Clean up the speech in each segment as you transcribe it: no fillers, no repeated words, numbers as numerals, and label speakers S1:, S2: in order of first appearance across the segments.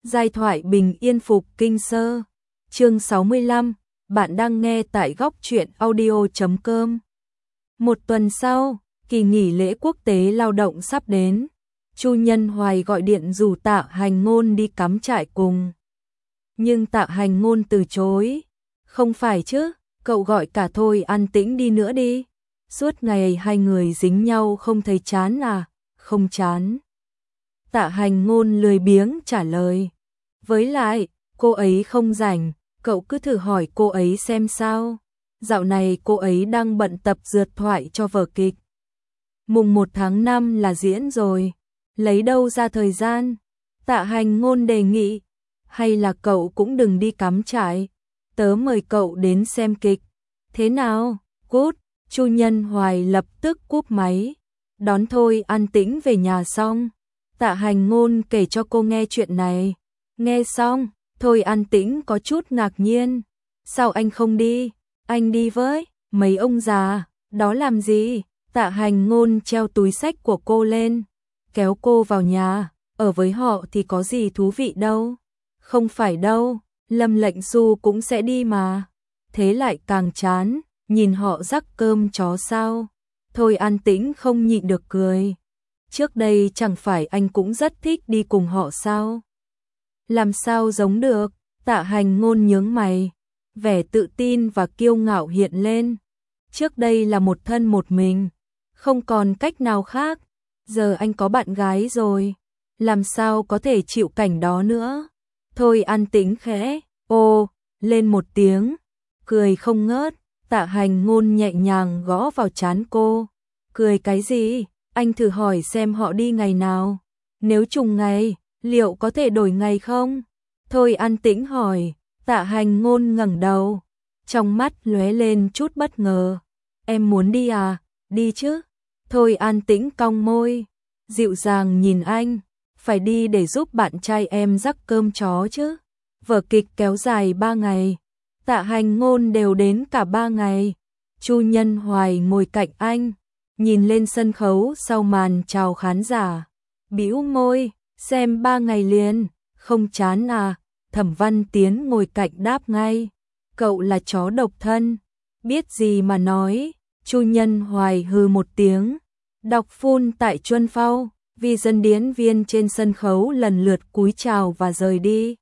S1: Giai thoại bình yên phục kinh sơ. Chương 65, bạn đang nghe tại góc truyện audio.com. Một tuần sau, kỳ nghỉ lễ quốc tế lao động sắp đến. Chu Nhân Hoài gọi điện rủ Tạ Hành Ngôn đi cắm trại cùng. Nhưng Tạ Hành Ngôn từ chối. Không phải chứ, cậu gọi cả Thôi An Tĩnh đi nữa đi. Suốt ngày hai người dính nhau không thấy chán à? Không chán. Tạ Hành Ngôn lười biếng trả lời. Với lại, cô ấy không rảnh, cậu cứ thử hỏi cô ấy xem sao. Dạo này cô ấy đang bận tập dượt thoại cho vở kịch. Mùng 1 tháng 5 là diễn rồi, lấy đâu ra thời gian? Tạ Hành Ngôn đề nghị, hay là cậu cũng đừng đi cắm trại, tớ mời cậu đến xem kịch. Thế nào? Cút. Chu Nhân Hoài lập tức cúp máy, đón Thôi An Tĩnh về nhà xong. Tạ Hành Ngôn kể cho cô nghe chuyện này. Nghe xong, Thôi An Tĩnh có chút ngạc nhiên. Sao anh không đi? Anh đi với mấy ông già, đó làm gì? Tạ Hành Ngôn treo túi xách của cô lên, kéo cô vào nhà, ở với họ thì có gì thú vị đâu. Không phải đâu, Lâm Lệnh Xu cũng sẽ đi mà. Thế lại càng chán, nhìn họ rắc cơm chó sao? Thôi An Tĩnh không nhịn được cười. Trước đây chẳng phải anh cũng rất thích đi cùng họ sao? Làm sao giống được? Tạ Hành Ngôn nhướng mày, vẻ tự tin và kiêu ngạo hiện lên. Trước đây là một thân một mình, không còn cách nào khác. Giờ anh có bạn gái rồi, làm sao có thể chịu cảnh đó nữa? Thôi An Tĩnh khẽ ô lên một tiếng, cười không ngớt. Tạ Hành Ngôn nhẹ nhàng gõ vào trán cô. Cười cái gì? Anh thử hỏi xem họ đi ngày nào. Nếu trùng ngày, liệu có thể đổi ngày không? Thôi An Tĩnh hỏi. Tạ Hành Ngôn ngẩng đầu, trong mắt lóe lên chút bất ngờ. Em muốn đi à? Đi chứ. Thôi An Tĩnh cong môi, dịu dàng nhìn anh. Phải đi để giúp bạn trai em rắc cơm chó chứ. Vở kịch kéo dài 3 ngày. Tạ Hành Ngôn đều đến cả 3 ngày. Chu Nhân Hoài ngồi cạnh anh, nhìn lên sân khấu sau màn chào khán giả, bĩu môi, xem 3 ngày liền, không chán à? Thẩm Văn Tiến ngồi cạnh đáp ngay, cậu là chó độc thân, biết gì mà nói. Chu Nhân Hoài hừ một tiếng, đọc phun tại Chuân Phao, vì dân điển viên trên sân khấu lần lượt cúi chào và rời đi.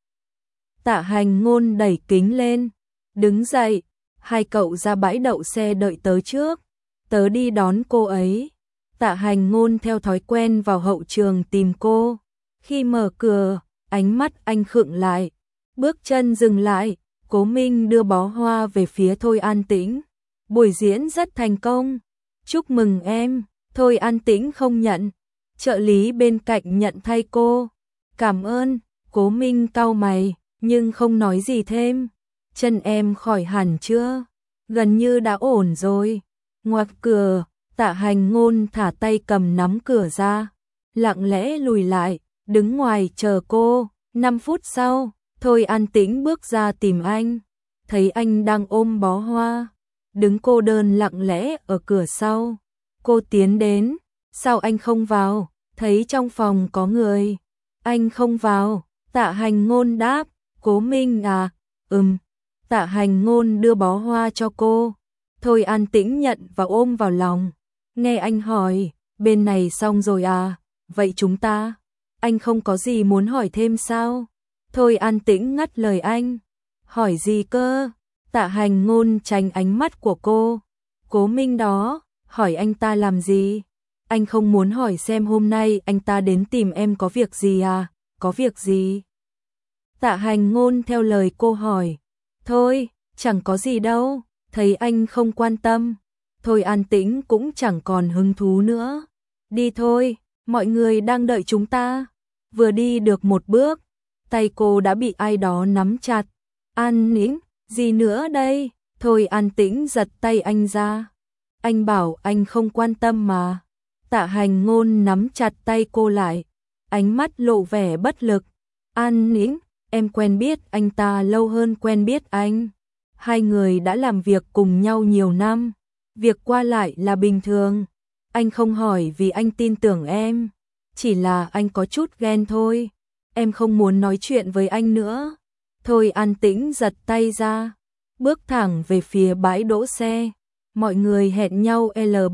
S1: Tạ Hành Ngôn đẩy kính lên, đứng dậy, hai cậu ra bãi đậu xe đợi tớ trước, tớ đi đón cô ấy. Tạ Hành Ngôn theo thói quen vào hậu trường tìm cô. Khi mở cửa, ánh mắt anh khựng lại, bước chân dừng lại. Cố Minh đưa bó hoa về phía Thôi An Tĩnh. Buổi diễn rất thành công. Chúc mừng em. Thôi An Tĩnh không nhận. Trợ lý bên cạnh nhận thay cô. Cảm ơn. Cố Minh cau mày, nhưng không nói gì thêm. Chân em khỏi hẳn chưa? Gần như đã ổn rồi. Ngoặt cửa, Tạ Hành Ngôn thả tay cầm nắm cửa ra, lặng lẽ lùi lại, đứng ngoài chờ cô. 5 phút sau, Thôi An Tĩnh bước ra tìm anh, thấy anh đang ôm bó hoa, đứng cô đơn lặng lẽ ở cửa sau. Cô tiến đến, sao anh không vào? Thấy trong phòng có người. Anh không vào. Tạ Hành Ngôn đáp. Cố Minh à? Tạ Hành Ngôn đưa bó hoa cho cô. Thôi An Tĩnh nhận và ôm vào lòng. Nghe anh hỏi, bên này xong rồi à? Vậy chúng ta? Anh không có gì muốn hỏi thêm sao? Thôi An Tĩnh ngắt lời anh. Hỏi gì cơ? Tạ Hành Ngôn tránh ánh mắt của cô. Cố Minh đó, hỏi anh ta làm gì? Anh không muốn hỏi xem hôm nay anh ta đến tìm em có việc gì à? Có việc gì? Tạ Hành Ngôn theo lời cô hỏi. Thôi, chẳng có gì đâu. Thấy anh không quan tâm, Thôi An Tĩnh cũng chẳng còn hứng thú nữa. Đi thôi, mọi người đang đợi chúng ta. Vừa đi được một bước, tay cô đã bị ai đó nắm chặt. An Tĩnh, gì nữa đây? Thôi An Tĩnh giật tay anh ra. Anh bảo anh không quan tâm mà. Tạ Hành Ngôn nắm chặt tay cô lại, ánh mắt lộ vẻ bất lực. An Tĩnh, em quen biết anh ta lâu hơn quen biết anh. Hai người đã làm việc cùng nhau nhiều năm, việc qua lại là bình thường. Anh không hỏi vì anh tin tưởng em, chỉ là anh có chút ghen thôi. em không muốn nói chuyện với anh nữa. Thôi An Tĩnh giật tay ra, bước thẳng về phía bãi đỗ xe. Mọi người hẹn nhau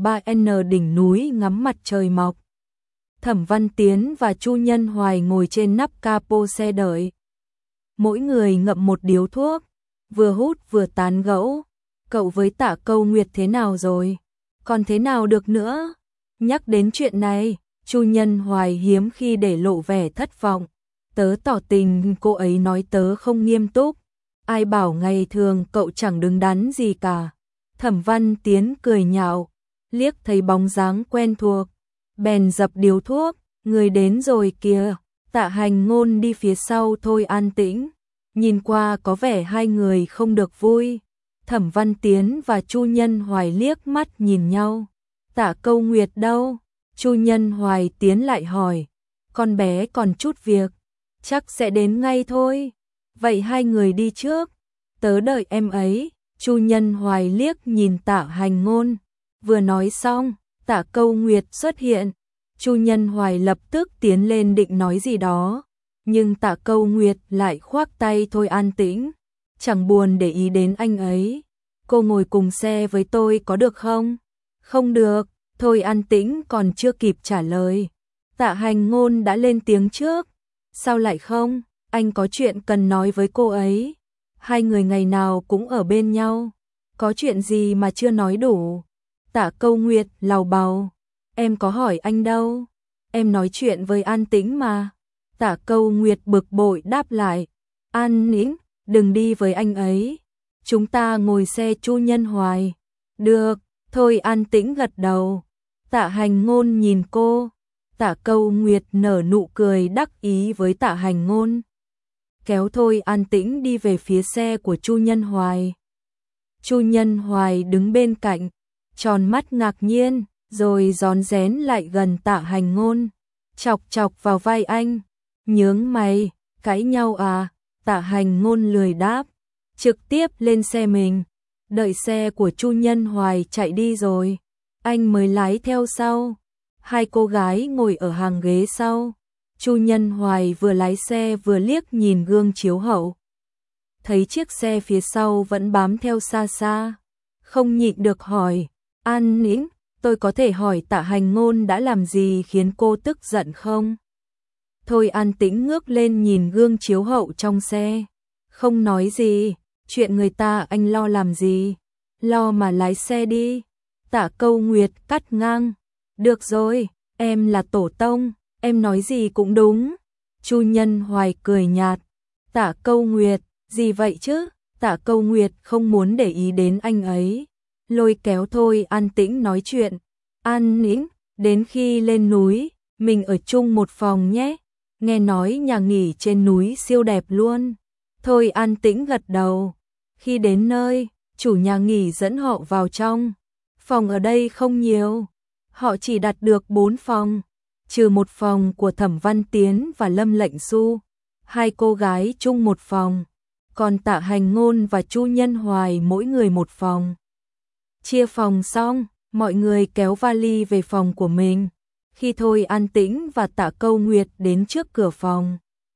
S1: L3N đỉnh núi ngắm mặt trời mọc. Thẩm Văn Tiến và Chu Nhân Hoài ngồi trên nắp capo xe đợi. Mỗi người ngậm một điếu thuốc, vừa hút vừa tán gẫu. Cậu với Tạ Câu Nguyệt thế nào rồi? Còn thế nào được nữa? Nhắc đến chuyện này, Chu Nhân Hoài hiếm khi để lộ vẻ thất vọng. Tớ tỏ tình cô ấy nói tớ không nghiêm túc. Ai bảo ngày thường cậu chẳng đứng đắn gì cả. Thẩm Văn Tiến cười nhạo, liếc thấy bóng dáng quen thuộc, bèn dập điếu thuốc. Người đến rồi kìa. Tạ Hành Ngôn đi phía sau Thôi An Tĩnh, nhìn qua có vẻ hai người không được vui. Thẩm Văn Tiến và Chu Nhân Hoài liếc mắt nhìn nhau. Tạ Câu Nguyệt đâu? Chu Nhân Hoài tiến lại hỏi. Con bé còn chút việc, chắc sẽ đến ngay thôi. Vậy hai người đi trước, tớ đợi em ấy. Chu Nhân Hoài liếc nhìn Tạ Hành Ngôn. Vừa nói xong, Tạ Câu Nguyệt xuất hiện. Chu Nhân Hoài lập tức tiến lên định nói gì đó, nhưng Tạ Câu Nguyệt lại khoác tay Thôi An Tĩnh. Chẳng buồn để ý đến anh ấy. Cô ngồi cùng xe với tôi có được không? Không được. Thôi An Tĩnh còn chưa kịp trả lời, Tạ Hành Ngôn đã lên tiếng trước. Sao lại không? Anh có chuyện cần nói với cô ấy. Hai người ngày nào cũng ở bên nhau, có chuyện gì mà chưa nói đủ? Tạ Câu Nguyệt lầu bầu. Em có hỏi anh đâu, em nói chuyện với An Tĩnh mà. Tạ Câu Nguyệt bực bội đáp lại. An Tĩnh, đừng đi với anh ấy, chúng ta ngồi xe Chu Nhân Hoài. Được. Thôi An Tĩnh gật đầu. Tạ Hành Ngôn nhìn cô. Tạ Câu Nguyệt nở nụ cười đắc ý với Tạ Hành Ngôn, kéo Thôi An Tĩnh đi về phía xe của Chu Nhân Hoài. Chu Nhân Hoài đứng bên cạnh, tròn mắt ngạc nhiên, rồi rón rén lại gần Tạ Hành Ngôn, chọc chọc vào vai anh. Nhướng mày, cãi nhau à? Tạ Hành Ngôn lười đáp, trực tiếp lên xe mình. Đợi xe của Chu Nhân Hoài chạy đi rồi, anh mới lái theo sau. Hai cô gái ngồi ở hàng ghế sau. Chu Nhân Hoài vừa lái xe vừa liếc nhìn gương chiếu hậu, thấy chiếc xe phía sau vẫn bám theo xa xa, không nhịn được hỏi. An Tĩnh, tôi có thể hỏi Tạ Hành Ngôn đã làm gì khiến cô tức giận không? Thôi An Tĩnh ngước lên nhìn gương chiếu hậu trong xe, không nói gì. Chuyện người ta anh lo làm gì? Lo mà lái xe đi. Tạ Câu Nguyệt cắt ngang. Được rồi, em là tổ tông, em nói gì cũng đúng. Chu Nhân Hoài cười nhạt. Tạ Câu Nguyệt, gì vậy chứ? Tạ Câu Nguyệt không muốn để ý đến anh ấy, lôi kéo Thôi An Tĩnh nói chuyện. An Tĩnh, đến khi lên núi, mình ở chung một phòng nhé. Nghe nói nhà nghỉ trên núi siêu đẹp luôn. Thôi An Tĩnh gật đầu. Khi đến nơi, chủ nhà nghỉ dẫn họ vào trong. Phòng ở đây không nhiều, họ chỉ đặt được 4 phòng, trừ một phòng của Thẩm Văn Tiến và Lâm Lệnh Xu. Hai cô gái chung một phòng, còn Tạ Hành Ngôn và Chu Nhân Hoài mỗi người một phòng. Chia phòng xong, mọi người kéo vali về phòng của mình. Khi Thôi An Tĩnh và Tạ Câu Nguyệt đến trước cửa phòng,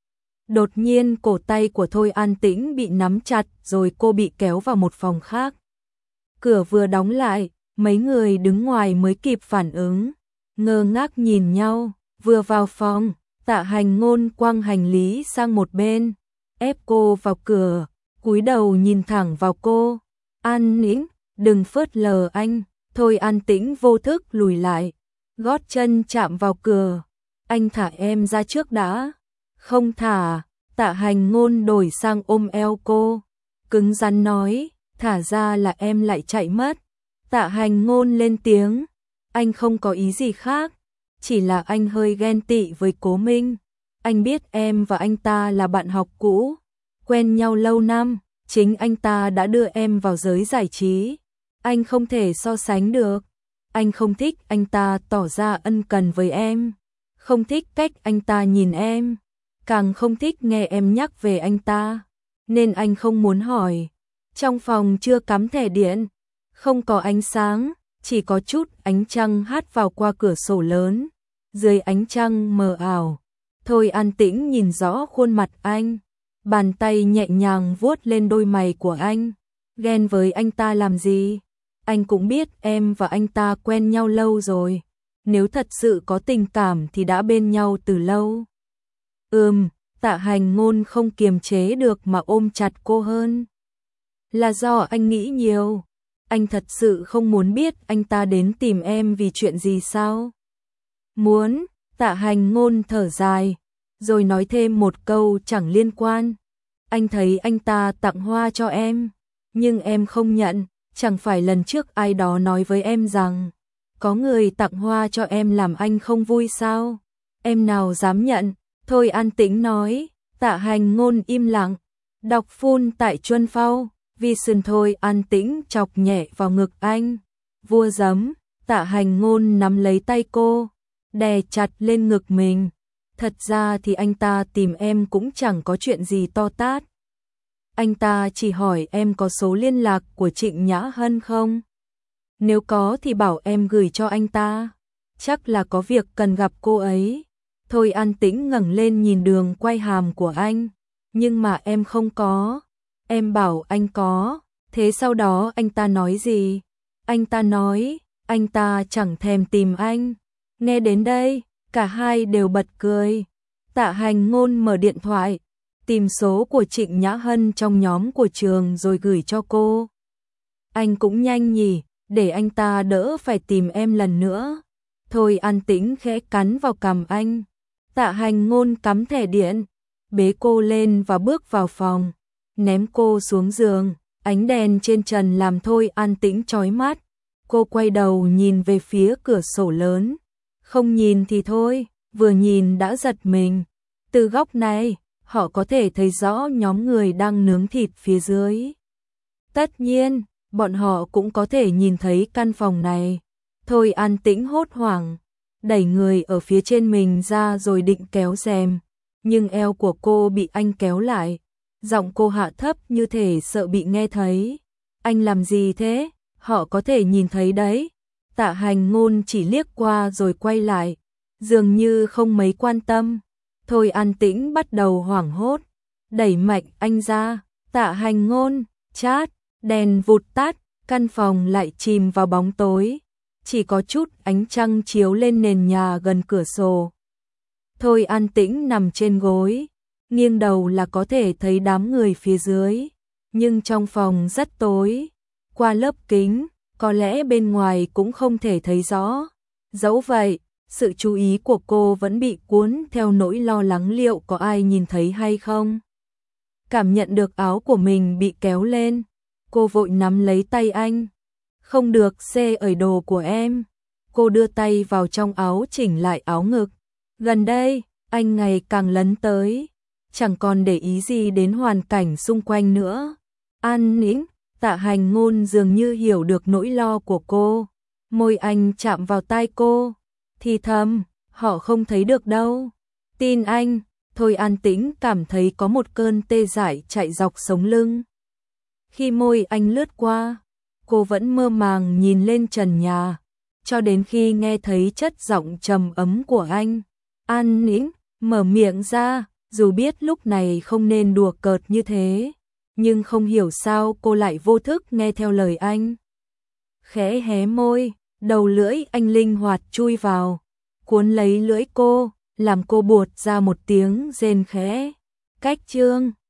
S1: đột nhiên cổ tay của Thôi An Tĩnh bị nắm chặt rồi cô bị kéo vào một phòng khác. Cửa vừa đóng lại, mấy người đứng ngoài mới kịp phản ứng, ngơ ngác nhìn nhau. Vừa vào phòng, Tạ Hành Ngôn quăng hành lý sang một bên, ép cô vào cửa, cúi đầu nhìn thẳng vào cô. An Tĩnh, đừng phớt lờ anh. Thôi An Tĩnh vô thức lùi lại, gót chân chạm vào cửa. Anh thả em ra trước đã. Không thả. Tạ Hành Ngôn đổi sang ôm eo cô, cứng rắn nói, thả ra là em lại chạy mất. Tạ Hành Ngôn lên tiếng, anh không có ý gì khác, chỉ là anh hơi ghen tị với Cố Minh. Anh biết em và anh ta là bạn học cũ, quen nhau lâu năm, chính anh ta đã đưa em vào giới giải trí. Anh không thể so sánh được. Anh không thích anh ta tỏ ra ân cần với em, không thích cách anh ta nhìn em, càng không thích nghe em nhắc về anh ta, nên anh không muốn hỏi. Trong phòng chưa cắm thẻ điện, không có ánh sáng, chỉ có chút ánh trăng hát vào qua cửa sổ lớn. Dưới ánh trăng mờ ảo, Thôi An Tĩnh nhìn rõ khuôn mặt anh, bàn tay nhẹ nhàng vuốt lên đôi mày của anh. Ghen với anh ta làm gì? Anh cũng biết em và anh ta quen nhau lâu rồi. Nếu thật sự có tình cảm thì đã bên nhau từ lâu. Tạ Hành Ngôn không kiềm chế được mà ôm chặt cô hơn. Là do anh nghĩ nhiều. Anh thật sự không muốn biết anh ta đến tìm em vì chuyện gì sao? Muốn. Tạ Hành Ngôn thở dài, rồi nói thêm một câu chẳng liên quan. Anh thấy anh ta tặng hoa cho em, nhưng em không nhận. Chẳng phải lần trước ai đó nói với em rằng có người tặng hoa cho em làm anh không vui sao? Em nào dám nhận? Thôi An Tĩnh nói. Tạ Hành Ngôn im lặng, đọc phun tại Chuân Phao. Vision. Thôi An Tĩnh chọc nhẹ vào ngực anh. Vua giấm. Tạ Hành Ngôn nắm lấy tay cô, đè chặt lên ngực mình. Thật ra thì anh ta tìm em cũng chẳng có chuyện gì to tát. Anh ta chỉ hỏi em có số liên lạc của Trịnh Nhã Hân không? Nếu có thì bảo em gửi cho anh ta. Chắc là có việc cần gặp cô ấy. Thôi An Tĩnh ngẩng lên nhìn đường quay hàm của anh. Nhưng mà em không có. Em bảo anh có. Thế sau đó anh ta nói gì? Anh ta nói, anh ta chẳng thèm tìm anh. Nghe đến đây, cả hai đều bật cười. Tạ Hành Ngôn mở điện thoại, tìm số của Trịnh Nhã Hân trong nhóm của trường rồi gửi cho cô. Anh cũng nhanh nhỉ, để anh ta đỡ phải tìm em lần nữa. Thôi An Tĩnh khẽ cắn vào cằm anh. Tạ Hành Ngôn cắm thẻ điện, bế cô lên và bước vào phòng, ném cô xuống giường. Ánh đèn trên trần làm Thôi An Tĩnh chói mắt. Cô quay đầu nhìn về phía cửa sổ lớn. Không nhìn thì thôi, vừa nhìn đã giật mình. Từ góc này, họ có thể thấy rõ nhóm người đang nướng thịt phía dưới. Tất nhiên, bọn họ cũng có thể nhìn thấy căn phòng này. Thôi An Tĩnh hốt hoảng, đẩy người ở phía trên mình ra rồi định kéo rèm. Nhưng eo của cô bị anh kéo lại. Giọng cô hạ thấp như thể sợ bị nghe thấy. Anh làm gì thế? Họ có thể nhìn thấy đấy. Tạ Hành Ngôn chỉ liếc qua rồi quay lại, dường như không mấy quan tâm. Thôi An Tĩnh bắt đầu hoảng hốt, đẩy mạnh anh ra. Tạ Hành Ngôn, chát, đèn vụt tắt, căn phòng lại chìm vào bóng tối. Chỉ có chút ánh trăng chiếu lên nền nhà gần cửa sổ. Thôi An Tĩnh nằm trên gối, nghiêng đầu là có thể thấy đám người phía dưới. Nhưng trong phòng rất tối, qua lớp kính, có lẽ bên ngoài cũng không thể thấy rõ. Dẫu vậy, sự chú ý của cô vẫn bị cuốn theo nỗi lo lắng liệu có ai nhìn thấy hay không. Cảm nhận được áo của mình bị kéo lên, cô vội nắm lấy tay anh. Không được xê ở đồ của em. Cô đưa tay vào trong áo chỉnh lại áo ngực. Gần đây, anh ngày càng lấn tới, chẳng còn để ý gì đến hoàn cảnh xung quanh nữa. An Nĩnh. Tạ Hành Ngôn dường như hiểu được nỗi lo của cô. Môi anh chạm vào tai cô, thì thầm, họ không thấy được đâu. Tin anh. Thôi An Tĩnh cảm thấy có một cơn tê dại chạy dọc sống lưng. Khi môi anh lướt qua, cô vẫn mơ màng nhìn lên trần nhà, cho đến khi nghe thấy chất giọng trầm ấm của anh. An Nĩnh, mở miệng ra, dù biết lúc này không nên đùa cợt như thế. Nhưng không hiểu sao cô lại vô thức nghe theo lời anh. Khẽ hé môi, đầu lưỡi anh linh hoạt chui vào, cuốn lấy lưỡi cô, làm cô buột ra một tiếng rên khẽ. Cách chương